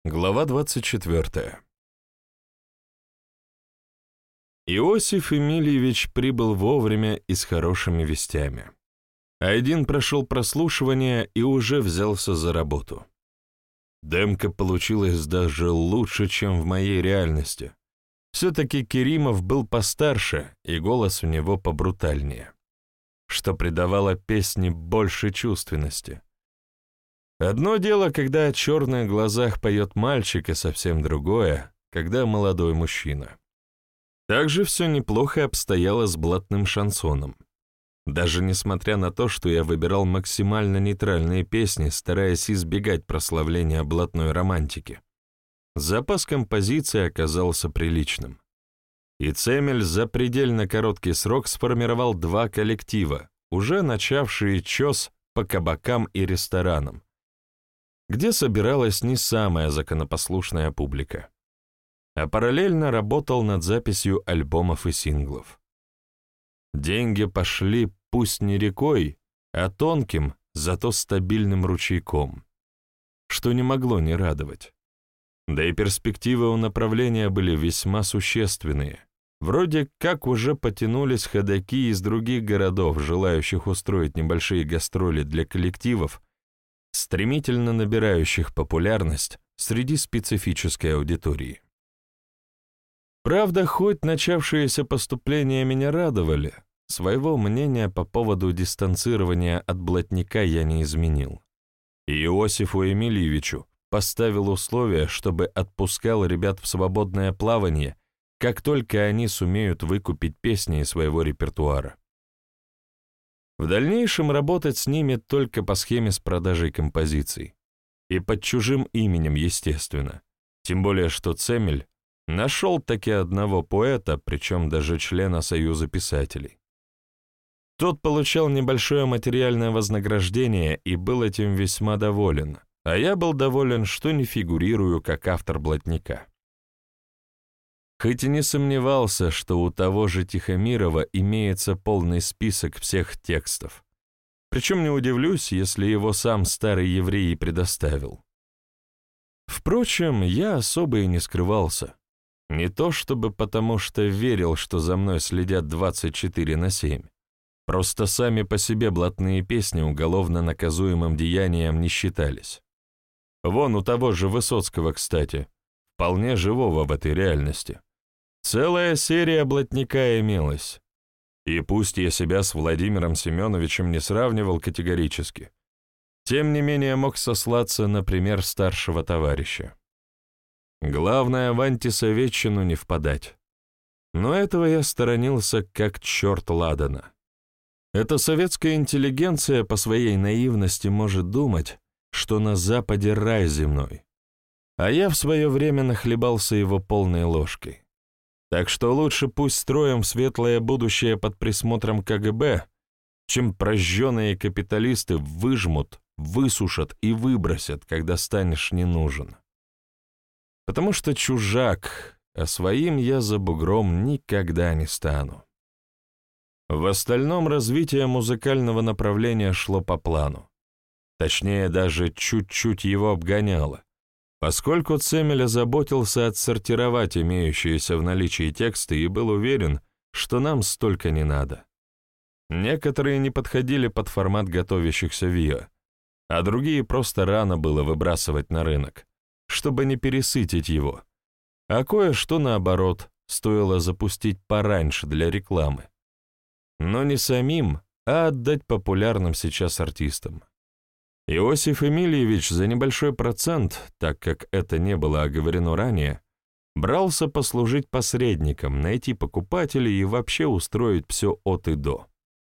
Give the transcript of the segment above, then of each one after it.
Глава 24. Иосиф Эмильевич прибыл вовремя и с хорошими вестями. Айдин прошел прослушивание и уже взялся за работу. Демка получилась даже лучше, чем в моей реальности. Все-таки Керимов был постарше, и голос у него побрутальнее, что придавало песне больше чувственности. Одно дело, когда о черных глазах поет мальчик, и совсем другое, когда молодой мужчина. Также все неплохо обстояло с блатным шансоном. Даже несмотря на то, что я выбирал максимально нейтральные песни, стараясь избегать прославления блатной романтики, запас композиции оказался приличным. И Цемель за предельно короткий срок сформировал два коллектива, уже начавшие чес по кабакам и ресторанам, где собиралась не самая законопослушная публика, а параллельно работал над записью альбомов и синглов. Деньги пошли пусть не рекой, а тонким, зато стабильным ручейком, что не могло не радовать. Да и перспективы у направления были весьма существенные. Вроде как уже потянулись ходаки из других городов, желающих устроить небольшие гастроли для коллективов, стремительно набирающих популярность среди специфической аудитории. Правда, хоть начавшиеся поступления меня радовали, своего мнения по поводу дистанцирования от блатника я не изменил. И Иосифу Эмильевичу поставил условие, чтобы отпускал ребят в свободное плавание, как только они сумеют выкупить песни из своего репертуара. В дальнейшем работать с ними только по схеме с продажей композиций. И под чужим именем, естественно. Тем более, что Цемель нашел таки одного поэта, причем даже члена Союза писателей. Тот получал небольшое материальное вознаграждение и был этим весьма доволен, а я был доволен, что не фигурирую как автор блатника. Хоть и не сомневался, что у того же Тихомирова имеется полный список всех текстов. Причем не удивлюсь, если его сам старый еврей и предоставил. Впрочем, я особо и не скрывался. Не то чтобы потому, что верил, что за мной следят 24/7. Просто сами по себе блатные песни уголовно наказуемым деянием не считались. Вон у того же Высоцкого, кстати, вполне живого в этой реальности. Целая серия блатника имелась. И пусть я себя с Владимиром Семеновичем не сравнивал категорически, тем не менее мог сослаться на пример старшего товарища. Главное, в антисоветчину не впадать. Но этого я сторонился как черт ладана. Эта советская интеллигенция по своей наивности может думать, что на Западе рай земной, а я в свое время нахлебался его полной ложкой. Так что лучше пусть строим светлое будущее под присмотром КГБ, чем прожженные капиталисты выжмут, высушат и выбросят, когда станешь не нужен. Потому что чужак, а своим я за бугром никогда не стану. В остальном развитие музыкального направления шло по плану. Точнее, даже чуть-чуть его обгоняло, поскольку Цемель озаботился отсортировать имеющиеся в наличии тексты и был уверен, что нам столько не надо. Некоторые не подходили под формат готовящихся ВИА, а другие просто рано было выбрасывать на рынок, чтобы не пересытить его, а кое-что, наоборот, стоило запустить пораньше для рекламы. Но не самим, а отдать популярным сейчас артистам. Иосиф Эмильевич за небольшой процент, так как это не было оговорено ранее, брался послужить посредником, найти покупателей и вообще устроить все от и до.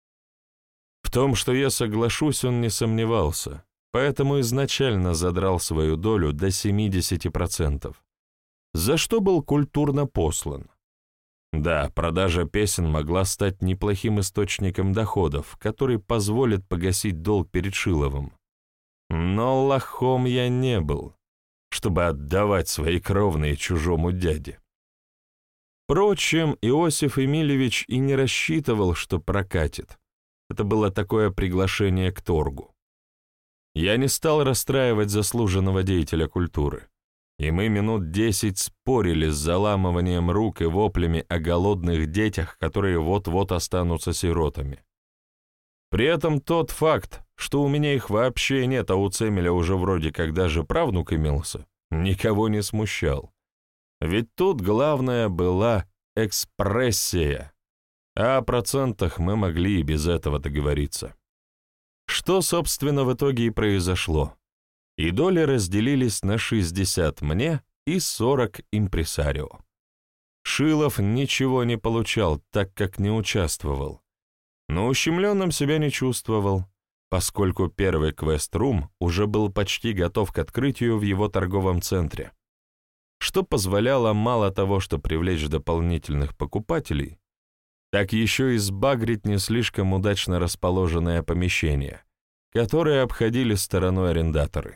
В том, что я соглашусь, он не сомневался, поэтому изначально задрал свою долю до 70%, за что был культурно послан. Да, продажа песен могла стать неплохим источником доходов, который позволит погасить долг перед Шиловым. Но лохом я не был, чтобы отдавать свои кровные чужому дяде. Впрочем, Иосиф Эмильевич и не рассчитывал, что прокатит. Это было такое приглашение к торгу. Я не стал расстраивать заслуженного деятеля культуры. и мы минут 10 спорили с заламыванием рук и воплями о голодных детях, которые вот-вот останутся сиротами. При этом тот факт, что у меня их вообще нет, а у Цемеля уже вроде как даже правнук имелся, никого не смущал. Ведь тут главное была экспрессия, а о процентах мы могли и без этого договориться. Что, собственно, в итоге и произошло. И доли разделились на 60 мне и 40 импресарио. Шилов ничего не получал, так как не участвовал. Но ущемленным себя не чувствовал, поскольку первый квест-рум уже был почти готов к открытию в его торговом центре, что позволяло мало того, что привлечь дополнительных покупателей, так еще и сбагрить не слишком удачно расположенное помещение, которое обходили стороной арендаторы.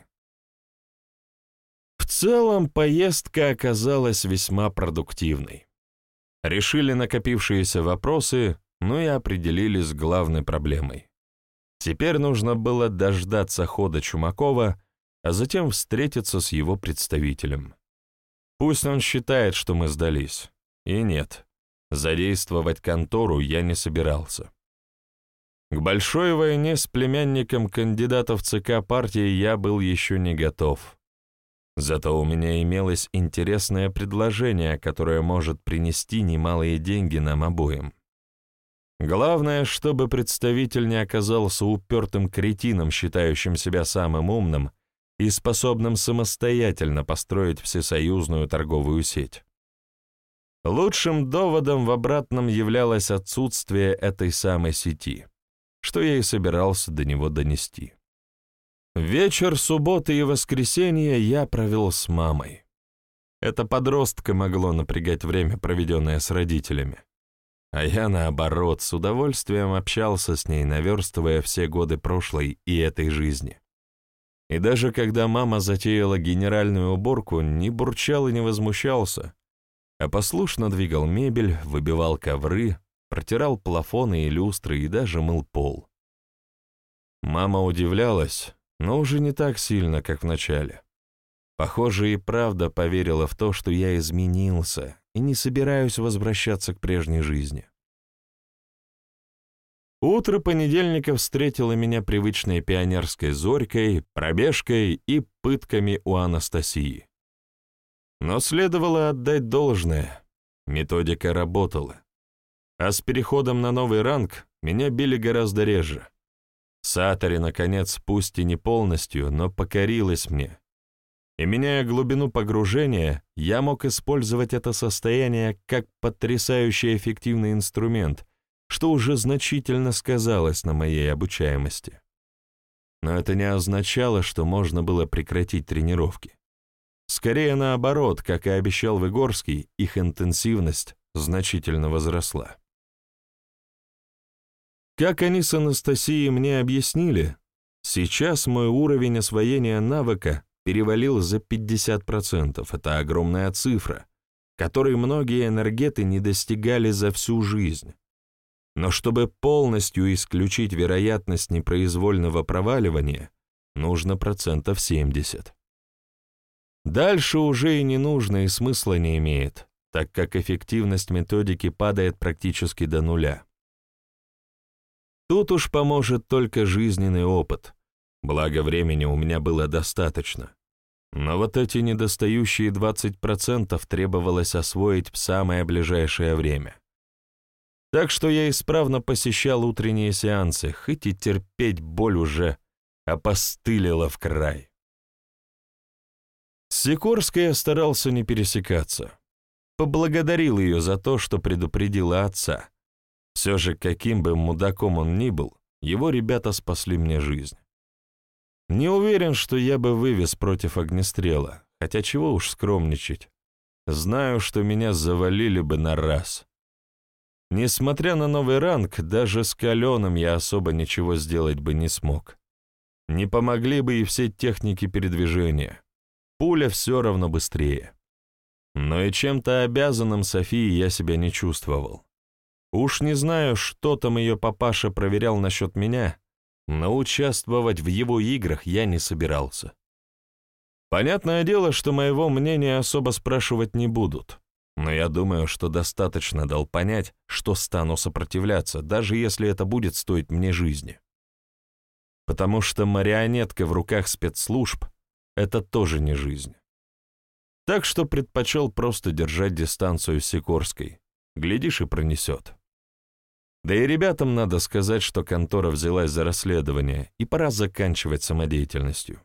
В целом, поездка оказалась весьма продуктивной. Решили накопившиеся вопросы, ну и определились с главной проблемой. Теперь нужно было дождаться хода Чумакова, а затем встретиться с его представителем. Пусть он считает, что мы сдались. И нет, задействовать контору я не собирался. К большой войне с племянником кандидата в ЦК партии я был еще не готов. Зато у меня имелось интересное предложение, которое может принести немалые деньги нам обоим. Главное, чтобы представитель не оказался упертым кретином, считающим себя самым умным и способным самостоятельно построить всесоюзную торговую сеть. Лучшим доводом в обратном являлось отсутствие этой самой сети, что я и собирался до него донести. Вечер субботы и воскресенья я провел с мамой. Это подростка могло напрягать время, проведенное с родителями. А я, наоборот, с удовольствием общался с ней, наверстывая все годы прошлой и этой жизни. И даже когда мама затеяла генеральную уборку, не бурчал и не возмущался, а послушно двигал мебель, выбивал ковры, протирал плафоны и люстры и даже мыл пол. Мама удивлялась, но уже не так сильно, как в начале. Похоже, и правда поверила в то, что я изменился и не собираюсь возвращаться к прежней жизни. Утро понедельника встретило меня привычной пионерской зорькой, пробежкой и пытками у Анастасии. Но следовало отдать должное. Методика работала. А с переходом на новый ранг меня били гораздо реже. Сатори, наконец, пусть и не полностью, но покорилась мне. И, меняя глубину погружения, я мог использовать это состояние как потрясающе эффективный инструмент, что уже значительно сказалось на моей обучаемости. Но это не означало, что можно было прекратить тренировки. Скорее наоборот, как и обещал Выгорский, их интенсивность значительно возросла. Как они с Анастасией мне объяснили, сейчас мой уровень освоения навыка перевалил за 50%. Это огромная цифра, которой многие энергеты не достигали за всю жизнь. Но чтобы полностью исключить вероятность непроизвольного проваливания, нужно 70%. Дальше уже и не нужно, и смысла не имеет, так как эффективность методики падает практически до нуля. Тут уж поможет только жизненный опыт, благо времени у меня было достаточно. Но вот эти недостающие 20% требовалось освоить в самое ближайшее время. Так что я исправно посещал утренние сеансы, хоть и терпеть боль уже опостылила в край. С Сикорской я старался не пересекаться. Поблагодарил ее за то, что предупредила отца. Все же, каким бы мудаком он ни был, его ребята спасли мне жизнь. Не уверен, что я бы вывез против огнестрела, хотя чего уж скромничать. Знаю, что меня завалили бы на раз. Несмотря на новый ранг, даже с каленым я особо ничего сделать бы не смог. Не помогли бы и все техники передвижения. Пуля все равно быстрее. Но и чем-то обязанным Софии я себя не чувствовал. Уж не знаю, что там ее папаша проверял насчет меня, но участвовать в его играх я не собирался. Понятное дело, что моего мнения особо спрашивать не будут, но я думаю, что достаточно дал понять, что стану сопротивляться, даже если это будет стоить мне жизни. Потому что марионетка в руках спецслужб — это тоже не жизнь. Так что предпочел просто держать дистанцию с Сикорской. Глядишь, и пронесет. Да и ребятам надо сказать, что контора взялась за расследование, и пора заканчивать самодеятельностью.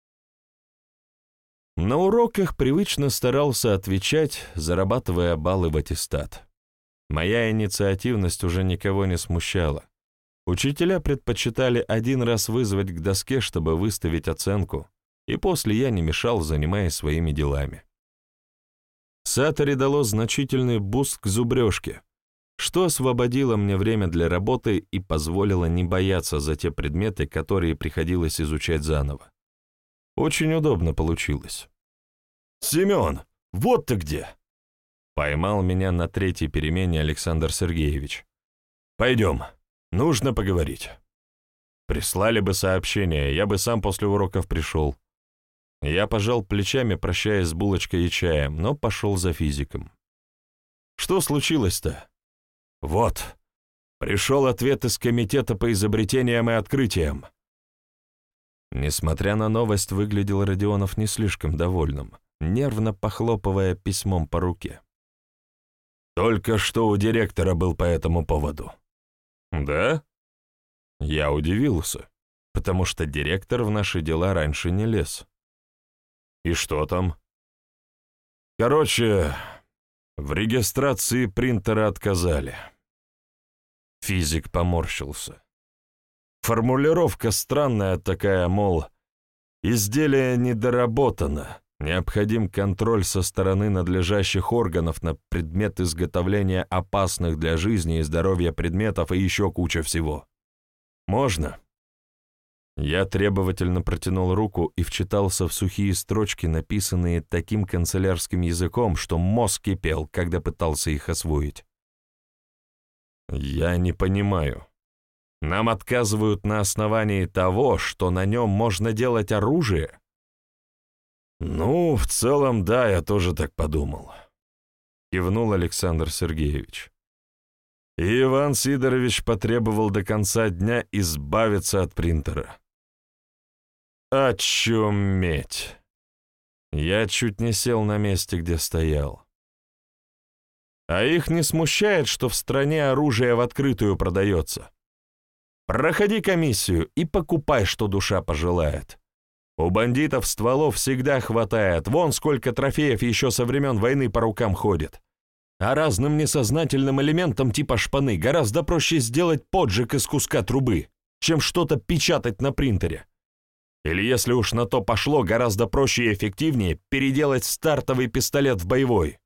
На уроках привычно старался отвечать, зарабатывая баллы в аттестат. Моя инициативность уже никого не смущала. Учителя предпочитали один раз вызвать к доске, чтобы выставить оценку, и после я не мешал, занимаясь своими делами. Сатори дало значительный буст к зубрежке, что освободило мне время для работы и позволило не бояться за те предметы, которые приходилось изучать заново. Очень удобно получилось. «Семен, вот ты где!» Поймал меня на третьей перемене Александр Сергеевич. «Пойдем, нужно поговорить». Прислали бы сообщение, я бы сам после уроков пришел. Я пожал плечами, прощаясь с булочкой и чаем, но пошел за физиком. «Что случилось-то?» «Вот, пришел ответ из комитета по изобретениям и открытиям». Несмотря на новость, выглядел Родионов не слишком довольным, нервно похлопывая письмом по руке. «Только что у директора был по этому поводу». «Да?» Я удивился, потому что директор в наши дела раньше не лез. «И что там?» «Короче, в регистрации принтера отказали». Физик поморщился. Формулировка странная такая, мол, изделие недоработано, необходим контроль со стороны надлежащих органов на предмет изготовления опасных для жизни и здоровья предметов и еще куча всего. Можно?» Я требовательно протянул руку и вчитался в сухие строчки, написанные таким канцелярским языком, что мозг кипел, когда пытался их освоить. «Я не понимаю. Нам отказывают на основании того, что на нем можно делать оружие?» «Ну, в целом, да, я тоже так подумал», — кивнул Александр Сергеевич. И Иван Сидорович потребовал до конца дня избавиться от принтера. Очуметь! Я чуть не сел на месте, где стоял. А их не смущает, что в стране оружие в открытую продается? Проходи комиссию и покупай, что душа пожелает. У бандитов стволов всегда хватает, вон сколько трофеев еще со времен войны по рукам ходит. А разным несознательным элементам типа шпаны гораздо проще сделать поджиг из куска трубы, чем что-то печатать на принтере. Или, если уж на то пошло, гораздо проще и эффективнее переделать стартовый пистолет в боевой.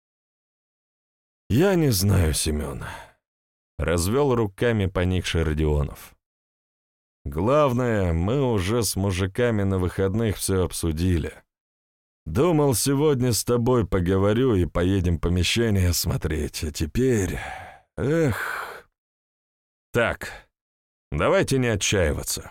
«Я не знаю, Семен», — развел руками поникший Родионов. «Главное, мы уже с мужиками на выходных все обсудили. Думал, сегодня с тобой поговорю и поедем помещение смотреть, а теперь... Эх...» «Так, давайте не отчаиваться».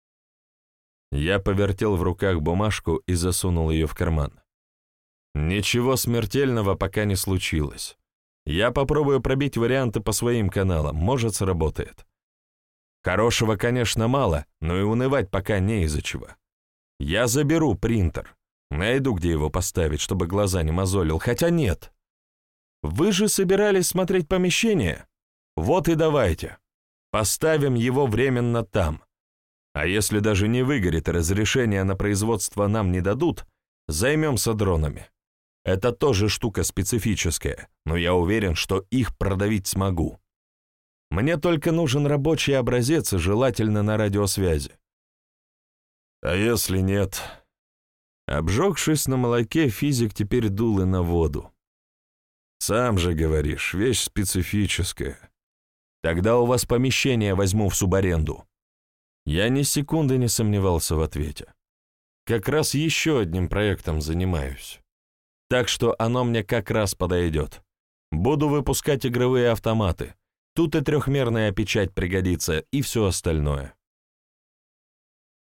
Я повертел в руках бумажку и засунул ее в карман. Ничего смертельного пока не случилось. Я попробую пробить варианты по своим каналам, может, сработает. Хорошего, конечно, мало, но и унывать пока не из-за чего. Я заберу принтер, найду, где его поставить, чтобы глаза не мозолил, хотя нет. Вы же собирались смотреть помещение? Вот и давайте. Поставим его временно там. А если даже не выгорит и разрешения на производство нам не дадут, займемся дронами. Это тоже штука специфическая, но я уверен, что их продавить смогу. Мне только нужен рабочий образец, и желательно на радиосвязи. А если нет? Обжегшись на молоке, физик теперь дул и на воду. Сам же говоришь, вещь специфическая. Тогда у вас помещение возьму в субаренду. Я ни секунды не сомневался в ответе. Как раз еще одним проектом занимаюсь. Так что оно мне как раз подойдет. Буду выпускать игровые автоматы. Тут и трехмерная печать пригодится, и все остальное.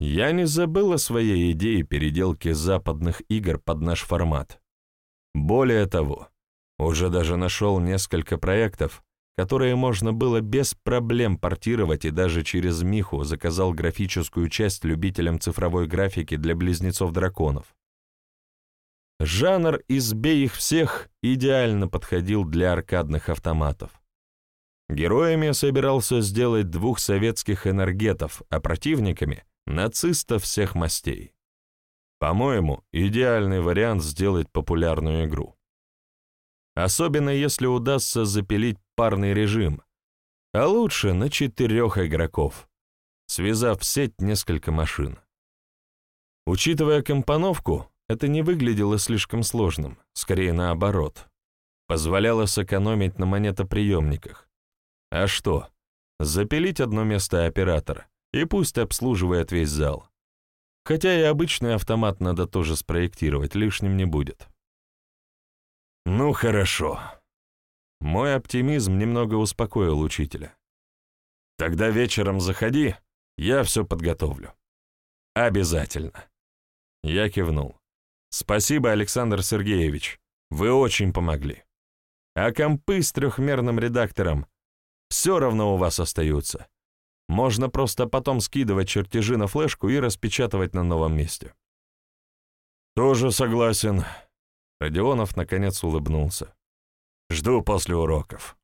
Я не забыл о своей идее переделки западных игр под наш формат. Более того, уже даже нашел несколько проектов, которые можно было без проблем портировать, и даже через Миху заказал графическую часть любителям цифровой графики для близнецов-драконов. Жанр «избей их всех» идеально подходил для аркадных автоматов. Героями я собирался сделать 2 советских энергетов, а противниками — нацистов всех мастей. По-моему, идеальный вариант сделать популярную игру. Особенно если удастся запилить парный режим, а лучше на 4 игроков, связав в сеть несколько машин. Учитывая компоновку, это не выглядело слишком сложным, скорее наоборот. Позволяло сэкономить на монетоприемниках. А что? Запилить одно место оператора, и пусть обслуживает весь зал. Хотя и обычный автомат надо тоже спроектировать, лишним не будет. Ну хорошо. Мой оптимизм немного успокоил учителя. Тогда вечером заходи, я все подготовлю. Обязательно. Я кивнул. Спасибо, Александр Сергеевич, вы очень помогли. А компы с 3-мерным редактором все равно у вас остаются. Можно просто потом скидывать чертежи на флешку и распечатывать на новом месте. Тоже согласен. Родионов наконец улыбнулся. Жду после уроков.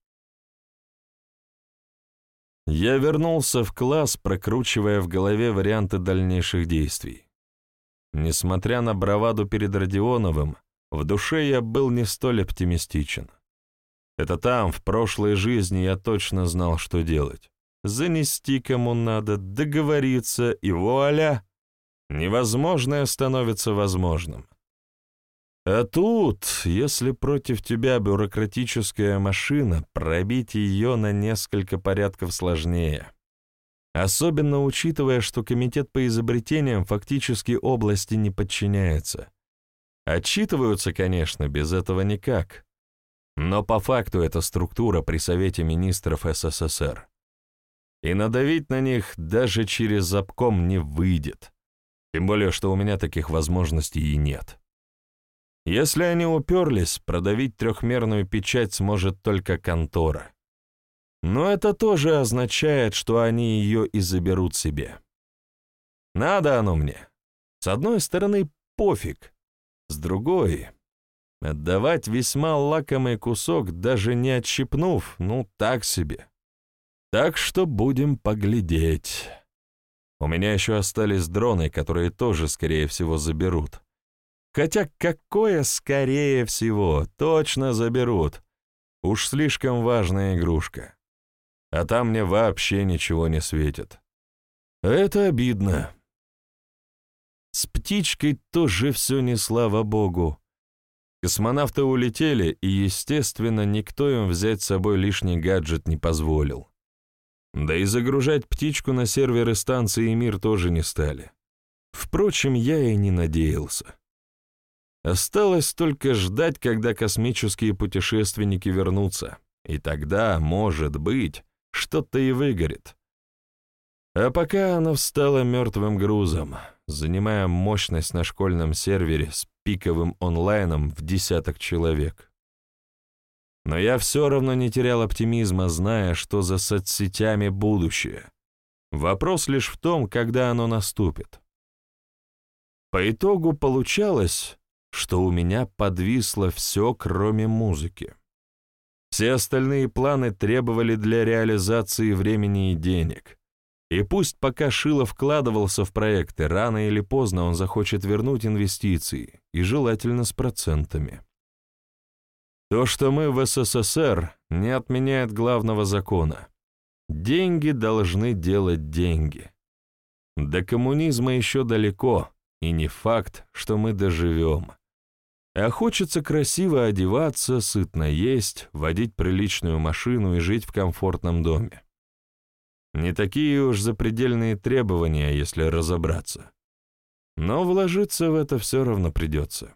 Я вернулся в класс, прокручивая в голове варианты дальнейших действий. Несмотря на браваду перед Родионовым, в душе я был не столь оптимистичен. Это там, в прошлой жизни, я точно знал, что делать. Занести кому надо, договориться, и вуаля! Невозможное становится возможным. А тут, если против тебя бюрократическая машина, пробить ее на несколько порядков сложнее. Особенно учитывая, что комитет по изобретениям фактически области не подчиняется. Отчитываются, конечно, без этого никак. Но по факту это структура при Совете министров СССР. И надавить на них даже через обком не выйдет. Тем более, что у меня таких возможностей и нет. Если они уперлись, продавить 3-мерную печать сможет только контора. Но это тоже означает, что они ее и заберут себе. Надо оно мне. С одной стороны, пофиг. С другой, отдавать весьма лакомый кусок, даже не отщипнув, ну так себе. Так что будем поглядеть. У меня еще остались дроны, которые тоже, скорее всего, заберут. Хотя какое скорее всего, точно заберут. Уж слишком важная игрушка. А там мне вообще ничего не светит. Это обидно. С птичкой тоже все не слава богу. Космонавты улетели, и, естественно, никто им взять с собой лишний гаджет не позволил. Да и загружать птичку на серверы станции «Мир» тоже не стали. Впрочем, я и не надеялся. Осталось только ждать, когда космические путешественники вернутся, и тогда, может быть, что-то и выгорит. А пока она встала мертвым грузом, занимая мощность на школьном сервере с пиковым онлайном в 10 человек. Но я все равно не терял оптимизма, зная, что за соцсетями будущее. Вопрос лишь в том, когда оно наступит. По итогу получалось, что у меня подвисло все, кроме музыки. Все остальные планы требовали для реализации времени и денег. И пусть пока Шило вкладывался в проекты, рано или поздно он захочет вернуть инвестиции, и желательно с процентами. То, что мы в СССР, не отменяет главного закона. Деньги должны делать деньги. До коммунизма еще далеко, и не факт, что мы доживем. А хочется красиво одеваться, сытно есть, водить приличную машину и жить в комфортном доме. Не такие уж запредельные требования, если разобраться. Но вложиться в это все равно придется.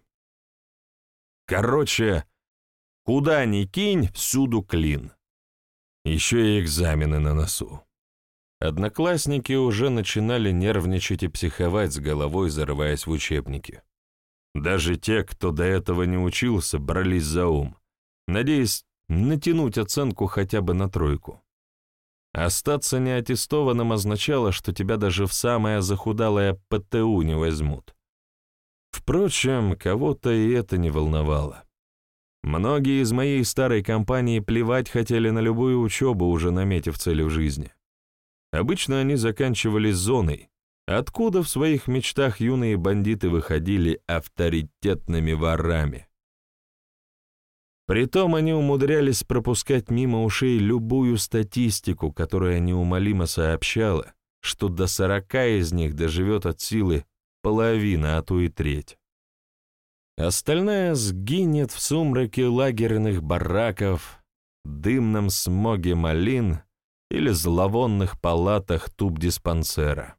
Короче, куда ни кинь, всюду клин. Еще и экзамены на носу. одноклассники уже начинали нервничать и психовать, с головой зарываясь в учебники. Даже те, кто до этого не учился, брались за ум, надеясь натянуть оценку хотя бы на 3. Остаться неаттестованным означало, что тебя даже в самое захудалое ПТУ не возьмут. Впрочем, кого-то и это не волновало. Многие из моей старой компании плевать хотели на любую учебу, уже наметив цели в жизни. Обычно они заканчивали зоной, откуда в своих мечтах юные бандиты выходили авторитетными ворами. Притом они умудрялись пропускать мимо ушей любую статистику, которая неумолимо сообщала, что до 40 из них доживет от силы половина, а то и треть. Остальная сгинет в сумраке лагерных бараков, дымном смоге малин или зловонных палатах тубдиспансера.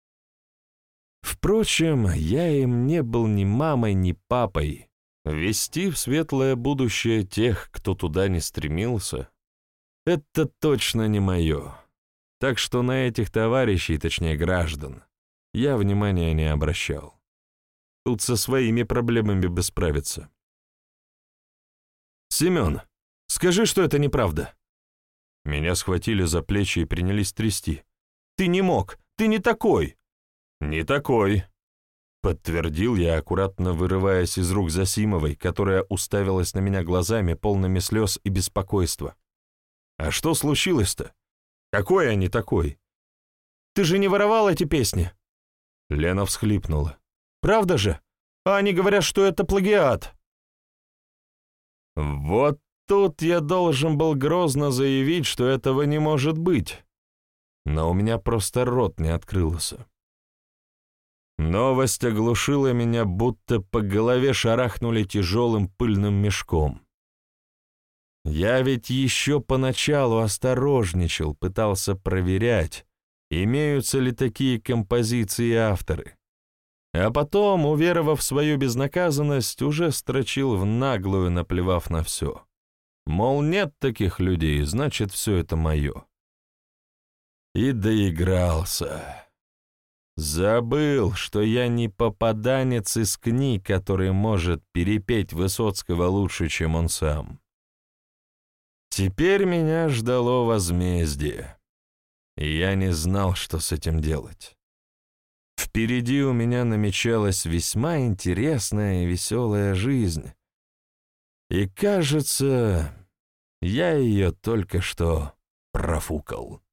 Впрочем, я им не был ни мамой, ни папой. Вести в светлое будущее тех, кто туда не стремился, это точно не мое. Так что на этих товарищей, точнее граждан, я внимания не обращал. Тут со своими проблемами бы справиться. «Семен, скажи, что это неправда!» Меня схватили за плечи и принялись трясти. «Ты не мог! Ты не такой!» «Не такой!» — подтвердил я, аккуратно вырываясь из рук Засимовой, которая уставилась на меня глазами, полными слез и беспокойства. «А что случилось-то? Какой я не такой?» «Ты же не воровал эти песни?» Лена всхлипнула. «Правда же? А они говорят, что это плагиат». Вот тут я должен был грозно заявить, что этого не может быть. Но у меня просто рот не открылся. Новость оглушила меня, будто по голове шарахнули тяжелым пыльным мешком. Я ведь еще поначалу осторожничал, пытался проверять, имеются ли такие композиции авторы. А потом, уверовав в свою безнаказанность, уже строчил в наглую, наплевав на все. Мол, нет таких людей, значит, все это мое. И доигрался. Забыл, что я не попаданец из книг, который может перепеть Высоцкого лучше, чем он сам. Теперь меня ждало возмездие, и я не знал, что с этим делать. Впереди у меня намечалась весьма интересная и веселая жизнь, и, кажется, я ее только что профукал.